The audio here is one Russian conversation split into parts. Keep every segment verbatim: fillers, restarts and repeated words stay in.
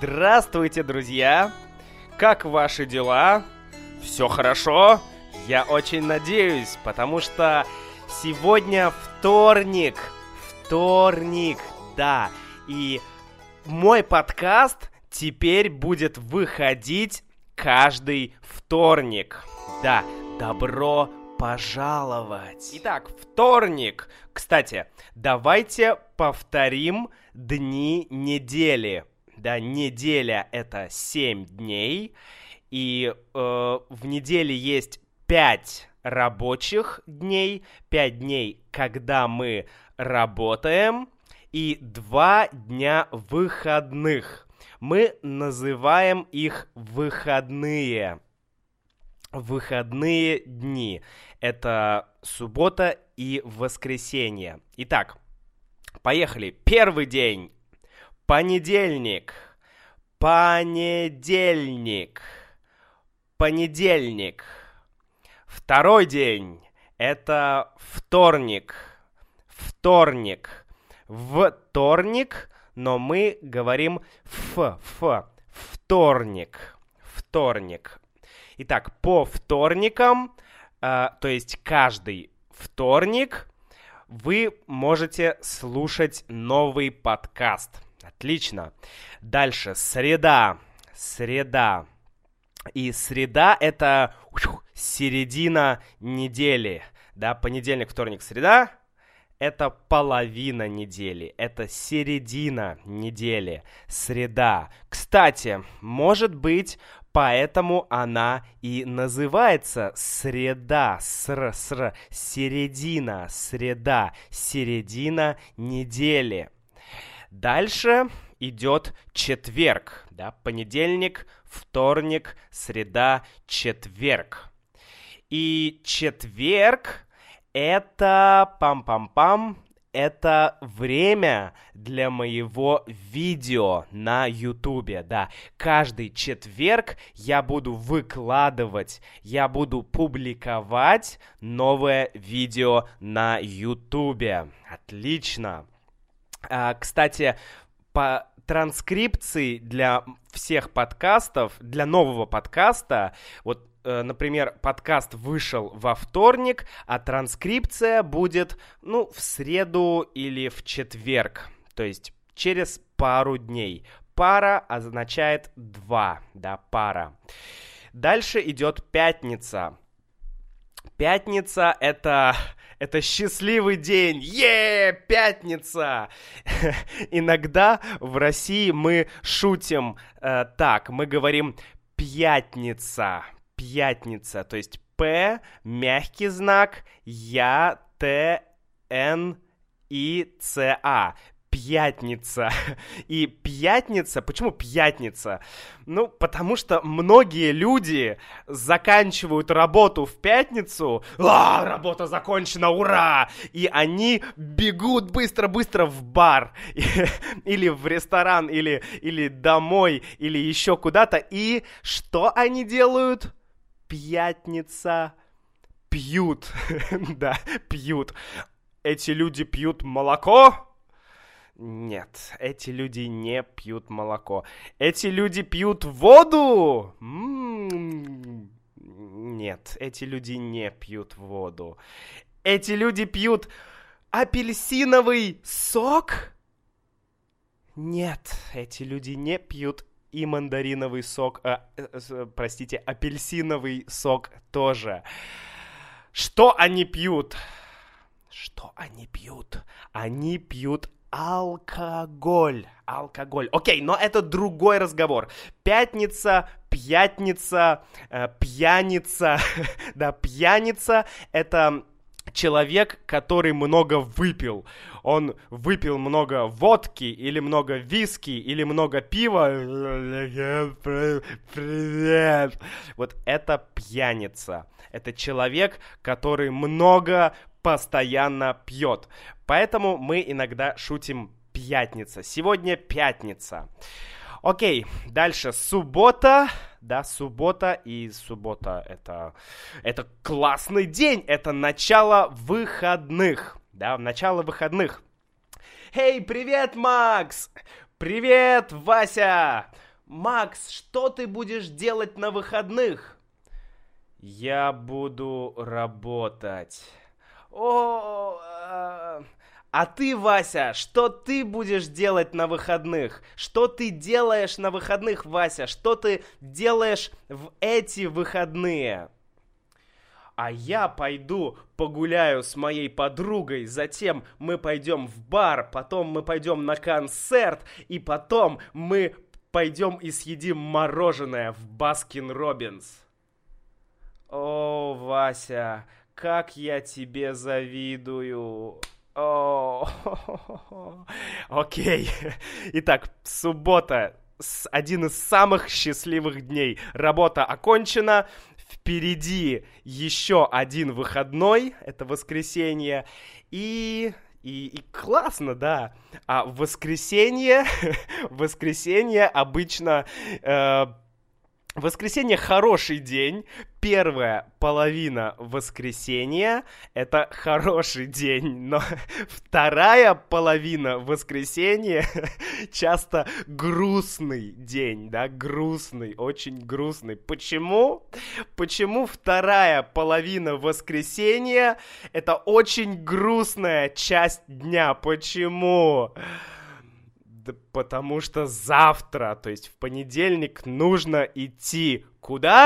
Здравствуйте, друзья! Как ваши дела? Все хорошо? Я очень надеюсь, потому что сегодня вторник. Вторник, да. И мой подкаст теперь будет выходить каждый вторник. Да, добро пожаловать. Итак, вторник. Кстати, давайте повторим дни недели. Да, неделя — это семь дней, и э, в неделе есть пять рабочих дней, пять дней, когда мы работаем, и два дня выходных. Мы называем их выходные. Выходные дни. Это суббота и воскресенье. Итак, поехали. Первый день. Понедельник, понедельник, понедельник. Второй день – это вторник, вторник, вторник, но мы говорим ф, ф, вторник, вторник. Итак, по вторникам, э, то есть каждый вторник, вы можете слушать новый подкаст. Отлично. Дальше. Среда. Среда. И среда — это середина недели. Да, понедельник, вторник, среда — это половина недели. Это середина недели. Среда. Кстати, может быть, поэтому она и называется среда. Ср, ср. Середина. Среда. Середина недели. Дальше идет четверг, да, понедельник, вторник, среда, четверг. И четверг — это, пам-пам-пам, это время для моего видео на ютубе, да. Каждый четверг я буду выкладывать, я буду публиковать новое видео на ютубе. Отлично. А, кстати, по транскрипции для всех подкастов, для нового подкаста, вот, э, например, подкаст вышел во вторник, а транскрипция будет, ну, в среду или в четверг, то есть через пару дней. Пара означает два, да, пара. Дальше идет пятница. Пятница — это... Это счастливый день! Е, пятница! Иногда в России мы шутим э, так, мы говорим пятница, пятница, то есть П, мягкий знак, Я, Т, Н, И, Ц, А. Пятница. И пятница, почему пятница? Ну, потому что многие люди заканчивают работу в пятницу. А, работа закончена, ура! И они бегут быстро-быстро в бар. Или в ресторан, или, или домой, или еще куда-то. И что они делают? Пятница. Пьют. Да, пьют. Эти люди пьют молоко? Нет, эти люди не пьют молоко. Эти люди пьют воду? М-м-м. Нет, эти люди не пьют воду. Эти люди пьют апельсиновый сок? Нет, эти люди не пьют и мандариновый сок. Э, э, простите, апельсиновый сок тоже. Что они пьют? Что они пьют? Они пьют алкоголь. Алкоголь. Окей, но это другой разговор. Пятница, пятница, э, пьяница. Да, пьяница — это человек, который много выпил. Он выпил много водки, или много виски, или много пива. Привет. Вот это пьяница. Это человек, который много постоянно пьет. Поэтому мы иногда шутим пятница. Сегодня пятница. Окей, дальше суббота. Да, суббота. И суббота это, это классный день. Это начало выходных. Да, начало выходных. Эй, привет, Макс! Привет, Вася! Макс, что ты будешь делать на выходных? Я буду работать. О, а... а ты, Вася, что ты будешь делать на выходных? Что ты делаешь на выходных, Вася? Что ты делаешь в эти выходные? А я пойду погуляю с моей подругой, затем мы пойдем в бар, потом мы пойдем на концерт, и потом мы пойдем и съедим мороженое в Баскин-Роббинс. О, Вася, как я тебе завидую. О, окей. Итак, суббота, один из самых счастливых дней. Работа окончена. Впереди еще один выходной, это воскресенье, и, и, и классно, да. А в воскресенье, в воскресенье обычно, э, воскресенье хороший день. Первая половина воскресенья — это хороший день, но вторая половина воскресенья часто грустный день, да, грустный, очень грустный. Почему? Почему вторая половина воскресенья — это очень грустная часть дня? Почему? Да потому что завтра, то есть в понедельник, нужно идти куда?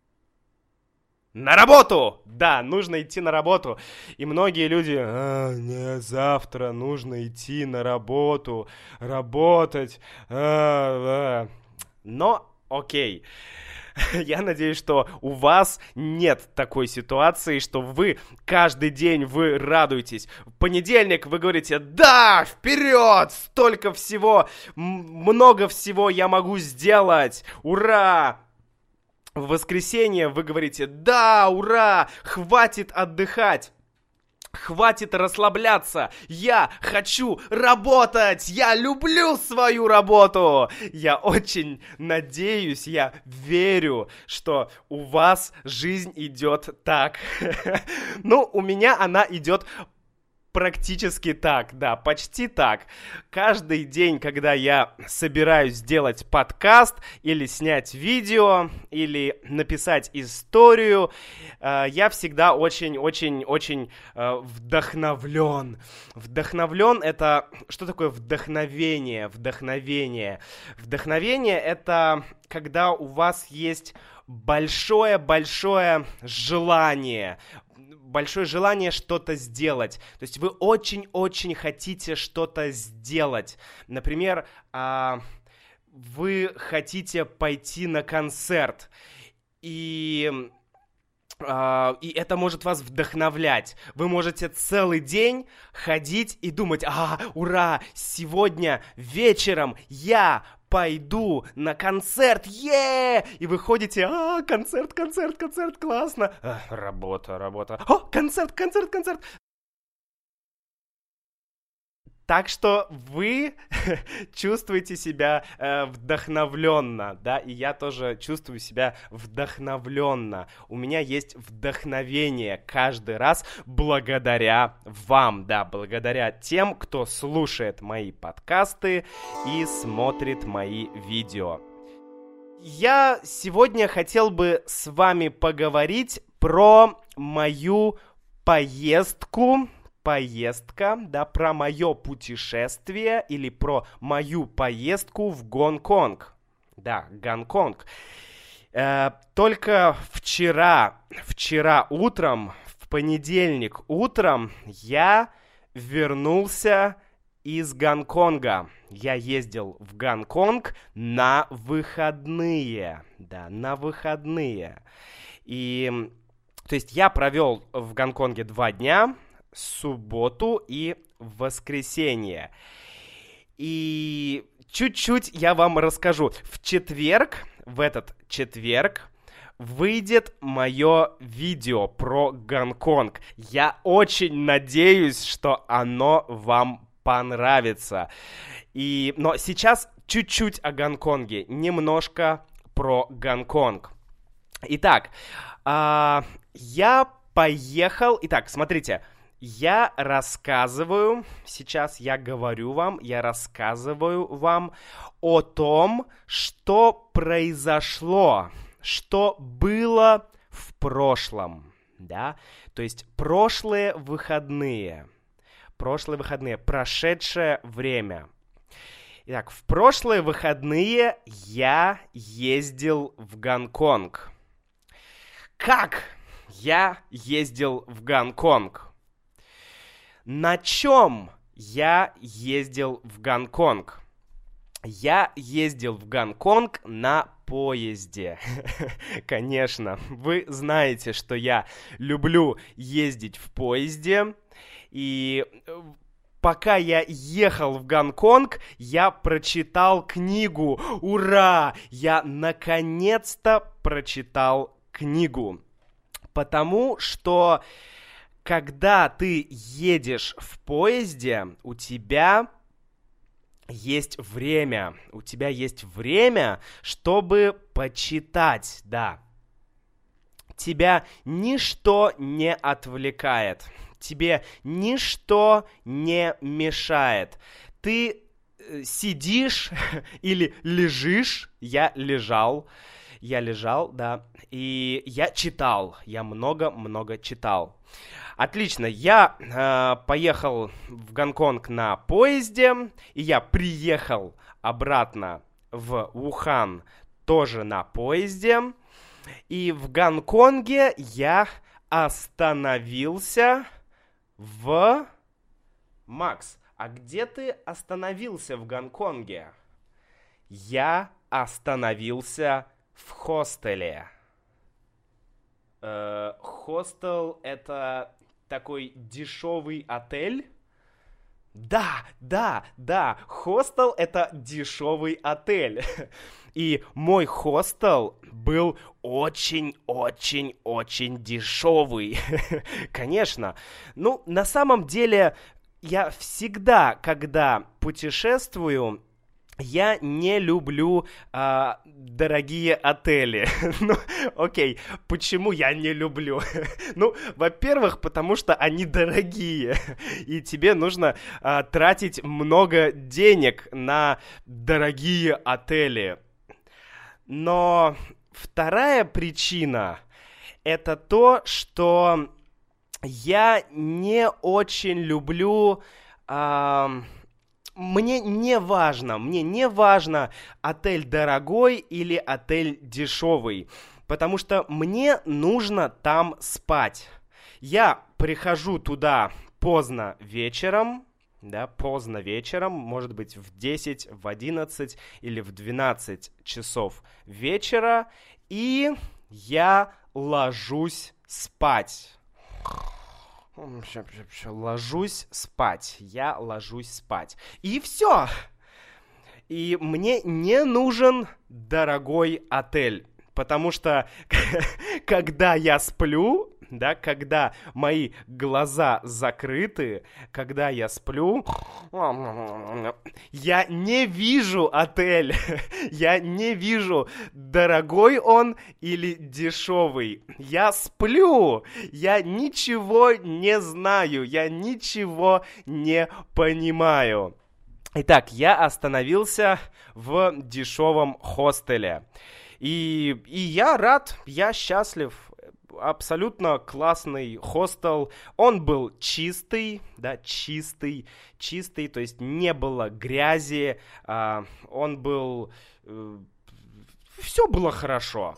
На работу! Да, нужно идти на работу. И многие люди, а, не, завтра нужно идти на работу, работать. А, а. Но, окей. Я надеюсь, что у вас нет такой ситуации, что вы каждый день вы радуетесь. В понедельник вы говорите: да, вперед, столько всего, много всего я могу сделать, ура! В воскресенье вы говорите: да, ура, хватит отдыхать. Хватит расслабляться, я хочу работать, я люблю свою работу. Я очень надеюсь, я верю, что у вас жизнь идет так. Ну, у меня она идет практически так, да, почти так. Каждый день, когда я собираюсь сделать подкаст или снять видео, или написать историю, э, я всегда очень-очень-очень э, вдохновлен. Вдохновлен — это... Что такое вдохновение? Вдохновение. Вдохновение — это когда у вас есть большое-большое желание, большое желание что-то сделать. То есть вы очень-очень хотите что-то сделать. Например, вы хотите пойти на концерт, и... и это может вас вдохновлять. Вы можете целый день ходить и думать: а, ура, сегодня вечером я пойду на концерт, е! И вы ходите: а, концерт, концерт, концерт, классно. А, работа, работа. О, концерт, концерт, концерт. Так что вы чувствуете себя э, вдохновленно, да, и я тоже чувствую себя вдохновленно. У меня есть вдохновение каждый раз благодаря вам, да, благодаря тем, кто слушает мои подкасты и смотрит мои видео. Я сегодня хотел бы с вами поговорить про мою поездку. Поездка, да, про мое путешествие или про мою поездку в Гонконг. Да, Гонконг. Э, только вчера, вчера утром, в понедельник утром я вернулся из Гонконга. Я ездил в Гонконг на выходные. Да, на выходные. И, то есть я провел в Гонконге два дня, субботу и воскресенье. И чуть-чуть я вам расскажу. В четверг, в этот четверг, выйдет мое видео про Гонконг. Я очень надеюсь, что оно вам понравится. И... Но сейчас чуть-чуть о Гонконге, немножко про Гонконг. Итак, э, я поехал... Итак, смотрите. я рассказываю, сейчас я говорю вам, я рассказываю вам о том, что произошло, что было в прошлом, да, то есть прошлые выходные, прошлые выходные, прошедшее время. Итак, в прошлые выходные я ездил в Гонконг. Как я ездил в Гонконг? На чем я ездил в Гонконг? Я ездил в Гонконг на поезде. Конечно, вы знаете, что я люблю ездить в поезде. И пока я ехал в Гонконг, я прочитал книгу. Ура! Я наконец-то прочитал книгу. Потому что когда ты едешь в поезде, у тебя есть время. У тебя есть время, чтобы почитать, да. Тебя ничто не отвлекает. Тебе ничто не мешает. Ты сидишь или лежишь. Я лежал. Я лежал, да. И я читал. Я много-много читал. Отлично, я э, поехал в Гонконг на поезде, и я приехал обратно в Ухан тоже на поезде. И в Гонконге я остановился в... Макс, а где ты остановился в Гонконге? Я остановился в хостеле. Э, хостел — это такой дешевый отель? Да, да, да, хостел — это дешевый отель. И мой хостел был очень-очень-очень дешевый. Конечно. Ну, на самом деле, я всегда, когда путешествую, я не люблю а, дорогие отели. Ну, окей, почему я не люблю? Ну, во-первых, потому что они дорогие, и тебе нужно а, тратить много денег на дорогие отели. Но вторая причина — это то, что я не очень люблю... А, Мне не важно, мне не важно, отель дорогой или отель дешевый, потому что мне нужно там спать. Я прихожу туда поздно вечером, да, поздно вечером, может быть в десять, в одиннадцать или в двенадцать часов вечера, и я ложусь спать. Ложусь спать. Я ложусь спать. И все. И мне не нужен дорогой отель. Потому что когда я сплю, да, когда мои глаза закрыты, когда я сплю, я не вижу отель. Я не вижу, дорогой он или дешевый. Я сплю. Я ничего не знаю. Я ничего не понимаю. Итак, я остановился в дешевом хостеле. И, и я рад, я счастлив. Абсолютно классный хостел. Он был чистый, да, чистый, чистый, то есть не было грязи. А, он был... Э, все было хорошо.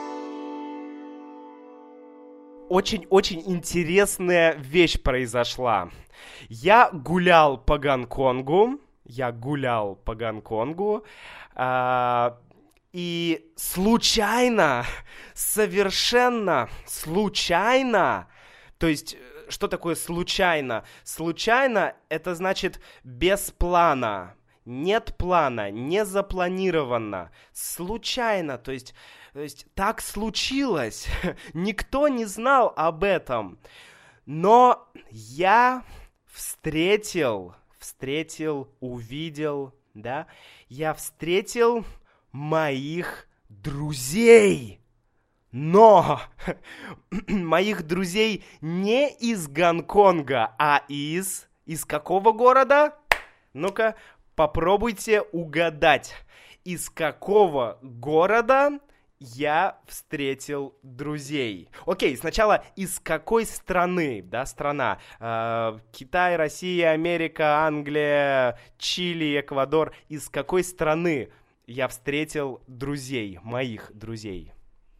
Очень-очень интересная вещь произошла. Я гулял по Гонконгу. Я гулял по Гонконгу. А, И случайно, совершенно случайно, то есть, что такое случайно? Случайно — это значит без плана, нет плана, не запланировано, случайно, то есть, то есть так случилось, никто не знал об этом, но я встретил, встретил, увидел, да, я встретил... моих друзей. Но моих друзей не из Гонконга, а из... Из какого города? Ну-ка, попробуйте угадать, из какого города я встретил друзей. Окей, сначала из какой страны, да, страна? Э, Китай, Россия, Америка, Англия, Чили, Эквадор. Из какой страны я встретил друзей, моих друзей?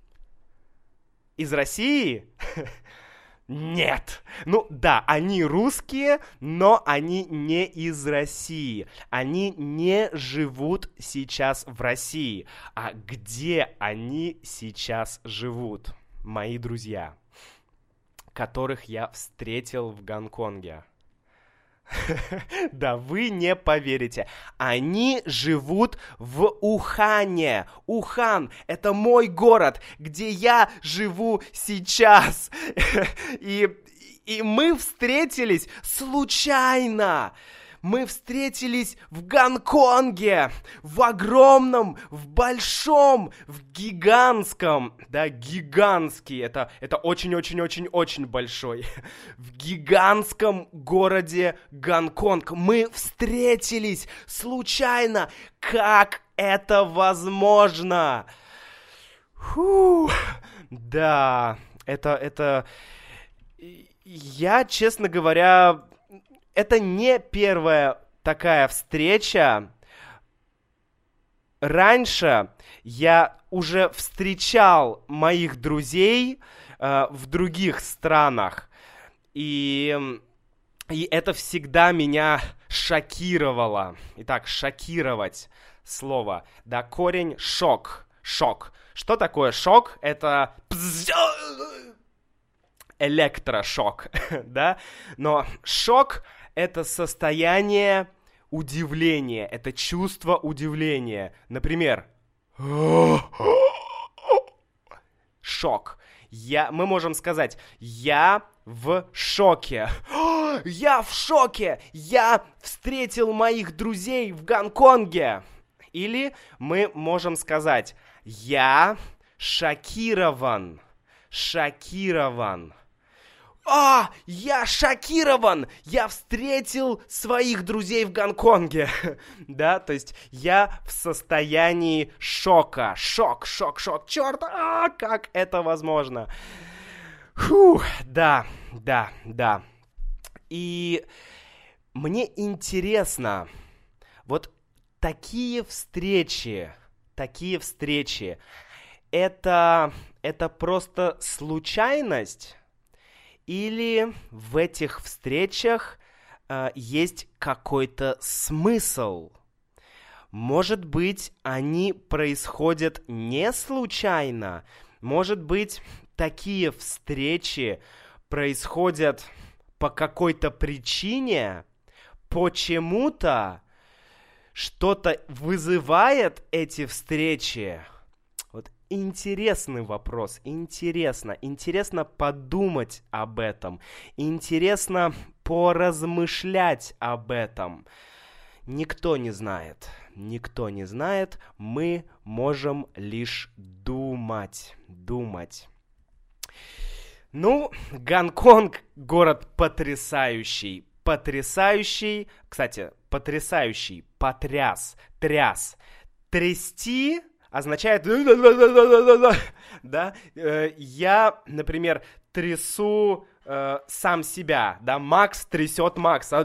Из России? Нет. Ну да, они русские, но они не из России. Они не живут сейчас в России. А где они сейчас живут, мои друзья, которых я встретил в Гонконге? Да, вы не поверите. Они живут в Ухане. Ухан — это мой город, где я живу сейчас. И, и мы встретились случайно. Мы встретились в Гонконге, в огромном, в большом, в гигантском, да, гигантский, это, это очень-очень-очень-очень большой, в гигантском городе Гонконг. Мы встретились случайно. Как это возможно? Фу, да, это, это, я, честно говоря... Это не первая такая встреча. Раньше я уже встречал моих друзей э, в других странах. И, и это всегда меня шокировало. Итак, шокировать слово. Да, корень шок. Шок. Что такое шок? Это... электрошок, да? Но шок... Это состояние удивления, это чувство удивления. Например, шок. Я, мы можем сказать, я в шоке. Я в шоке! Я встретил моих друзей в Гонконге. Или мы можем сказать, я шокирован. Шокирован. А, я шокирован! Я встретил своих друзей в Гонконге. Да, то есть я в состоянии шока. Шок, шок, шок. Черт, а, как это возможно? Фух, да, да, да. И мне интересно, вот такие встречи, такие встречи, это, это просто случайность? Или в этих встречах э, есть какой-то смысл? Может быть, они происходят не случайно? Может быть, такие встречи происходят по какой-то причине? Почему-то что-то вызывает эти встречи? Интересный вопрос, интересно, интересно подумать об этом, интересно поразмышлять об этом. Никто не знает, никто не знает, мы можем лишь думать, думать. Ну, Гонконг — город потрясающий, потрясающий, кстати, потрясающий, потряс, тряс, трясти... означает, да, я, например, трясу э, сам себя, да, Макс трясет Макса,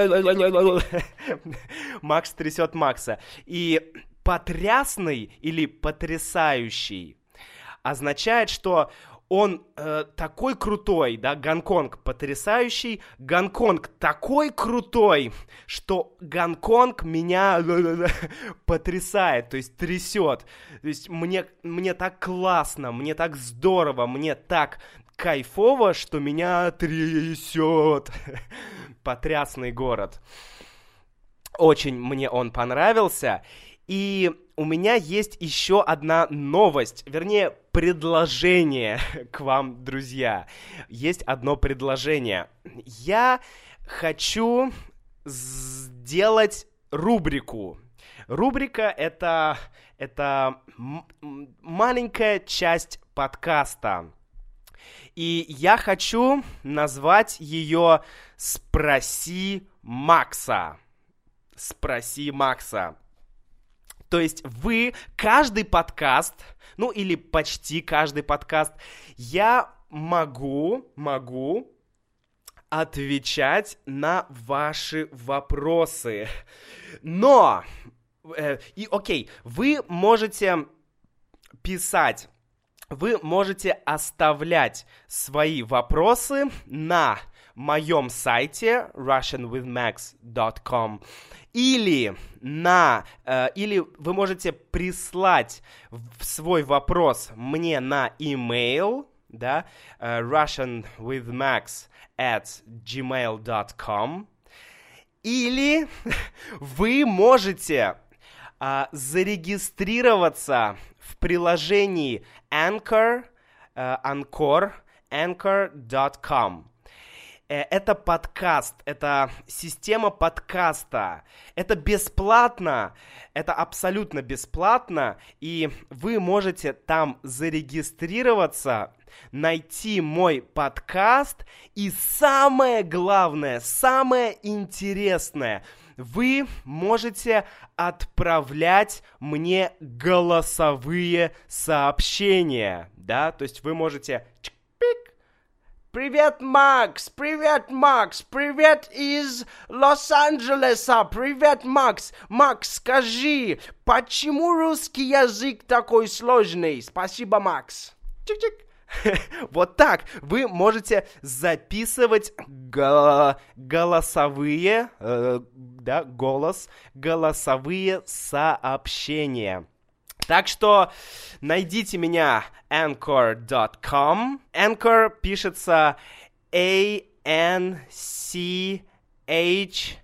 Макс трясет Макса, и потрясный или потрясающий означает, что он э, такой крутой, да, Гонконг потрясающий, Гонконг такой крутой, что Гонконг меня потрясает, то есть трясет. То есть мне, мне так классно, мне так здорово, мне так кайфово, что меня трясет. Потрясный город. Очень мне он понравился. И у меня есть еще одна новость, вернее, предложение к вам, друзья. Есть одно предложение. Я хочу сделать рубрику. Рубрика — это, это м- маленькая часть подкаста. И я хочу назвать ее «Спроси Макса». «Спроси Макса». То есть вы, каждый подкаст, ну или почти каждый подкаст, я могу, могу отвечать на ваши вопросы. Но, э, и окей, вы можете писать, вы можете оставлять свои вопросы на моем сайте russian with max dot com или на э, или вы можете прислать свой вопрос мне на email, да, э, russian with max at gmail dot com, или вы можете э, зарегистрироваться в приложении Anchor, э, Anchor, anchor dot com. Это подкаст, это система подкаста, это бесплатно, это абсолютно бесплатно, и вы можете там зарегистрироваться, найти мой подкаст, и самое главное, самое интересное, вы можете отправлять мне голосовые сообщения, да, то есть вы можете... Привет, Макс! Привет, Макс! Привет из Лос-Анджелеса! Привет, Макс! Макс, скажи, почему русский язык такой сложный? Спасибо, Макс! Чик-чик! Вот так вы можете записывать го- голосовые, э, да, голос, голосовые сообщения. Так что найдите меня anchor dot com. Anchor пишется A N C H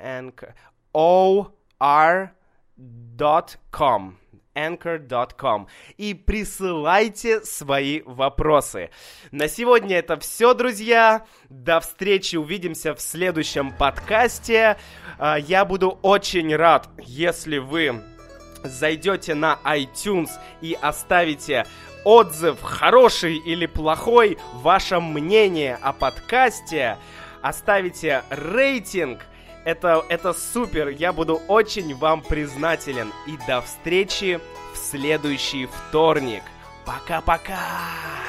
O R dot com. anchor dot com. И присылайте свои вопросы. На сегодня это все, друзья. До встречи, увидимся в следующем подкасте. Я буду очень рад, если вы зайдете на iTunes и оставите отзыв, хороший или плохой, ваше мнение о подкасте, оставите рейтинг. Это, это супер, я буду очень вам признателен. И до встречи в следующий вторник. Пока-пока!